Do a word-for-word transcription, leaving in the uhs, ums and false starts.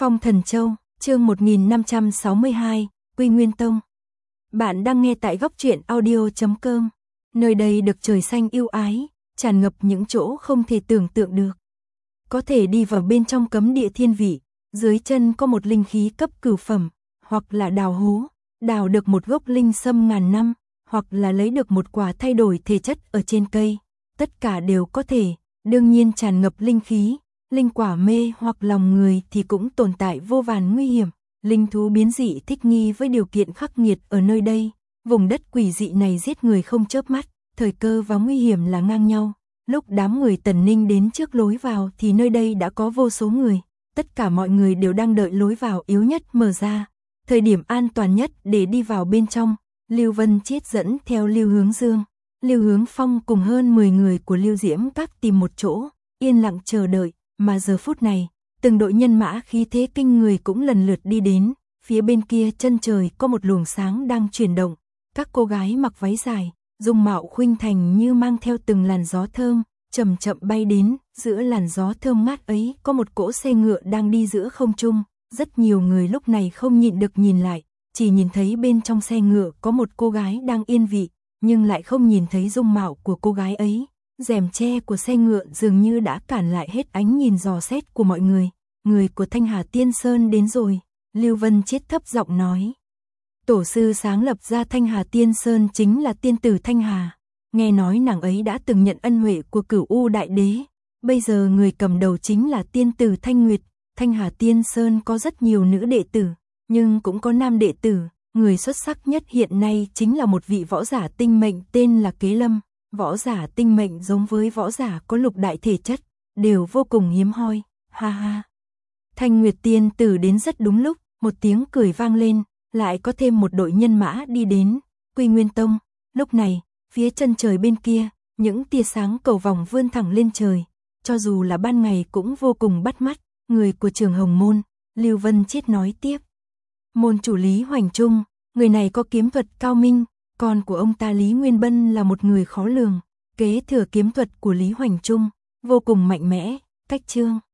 Phong Thần Châu, chương một nghìn năm trăm sáu mươi hai, Quy Nguyên Tông. Bạn đang nghe tại góc truyện audio chấm com. Nơi đây được trời xanh yêu ái, tràn ngập những chỗ không thể tưởng tượng được. Có thể đi vào bên trong cấm địa thiên vị, dưới chân có một linh khí cấp cửu phẩm, hoặc là đào hố, đào được một gốc linh sâm ngàn năm, hoặc là lấy được một quả thay đổi thể chất ở trên cây. Tất cả đều có thể, đương nhiên tràn ngập linh khí. Linh quả mê hoặc lòng người thì cũng tồn tại vô vàn nguy hiểm. Linh thú biến dị thích nghi với điều kiện khắc nghiệt ở nơi đây. Vùng đất quỷ dị này giết người không chớp mắt, thời cơ và nguy hiểm là ngang nhau. Lúc đám người Tần Ninh đến trước lối vào thì nơi đây đã có vô số người. Tất cả mọi người đều đang đợi lối vào yếu nhất mở ra. Thời điểm an toàn nhất để đi vào bên trong, Lưu Vân Chiết dẫn theo Lưu Hướng Dương, Lưu Hướng Phong cùng hơn mười người của Lưu Diễm Các tìm một chỗ, yên lặng chờ đợi. Mà giờ phút này, từng đội nhân mã khí thế kinh người cũng lần lượt đi đến, phía bên kia chân trời có một luồng sáng đang chuyển động, các cô gái mặc váy dài, dung mạo khuynh thành như mang theo từng làn gió thơm, chậm chậm bay đến, giữa làn gió thơm ngát ấy có một cỗ xe ngựa đang đi giữa không trung, rất nhiều người lúc này không nhịn được nhìn lại, chỉ nhìn thấy bên trong xe ngựa có một cô gái đang yên vị, nhưng lại không nhìn thấy dung mạo của cô gái ấy. Rèm tre của xe ngựa dường như đã cản lại hết ánh nhìn dò xét của mọi người. Người của Thanh Hà Tiên Sơn đến rồi, Lưu Vân Chiết thấp giọng nói. Tổ sư sáng lập ra Thanh Hà Tiên Sơn chính là tiên tử Thanh Hà. Nghe nói nàng ấy đã từng nhận ân huệ của Cửu U Đại Đế. Bây giờ người cầm đầu chính là tiên tử Thanh Nguyệt. Thanh Hà Tiên Sơn có rất nhiều nữ đệ tử, nhưng cũng có nam đệ tử. Người xuất sắc nhất hiện nay chính là một vị võ giả tinh mệnh tên là Kế Lâm. Võ giả tinh mệnh giống với võ giả có lục đại thể chất, đều vô cùng hiếm hoi, ha ha. Thanh Nguyệt tiên tử đến rất đúng lúc, một tiếng cười vang lên, lại có thêm một đội nhân mã đi đến, Quy Nguyên Tông. Lúc này, phía chân trời bên kia, những tia sáng cầu vòng vươn thẳng lên trời, cho dù là ban ngày cũng vô cùng bắt mắt. Người của Trường Hồng Môn, Lưu Vân Chiết nói tiếp. Môn chủ Lý Hoành Trung, người này có kiếm thuật cao minh. Con của ông ta Lý Nguyên Bân là một người khó lường, kế thừa kiếm thuật của Lý Hoành Trung, vô cùng mạnh mẽ. Cách chương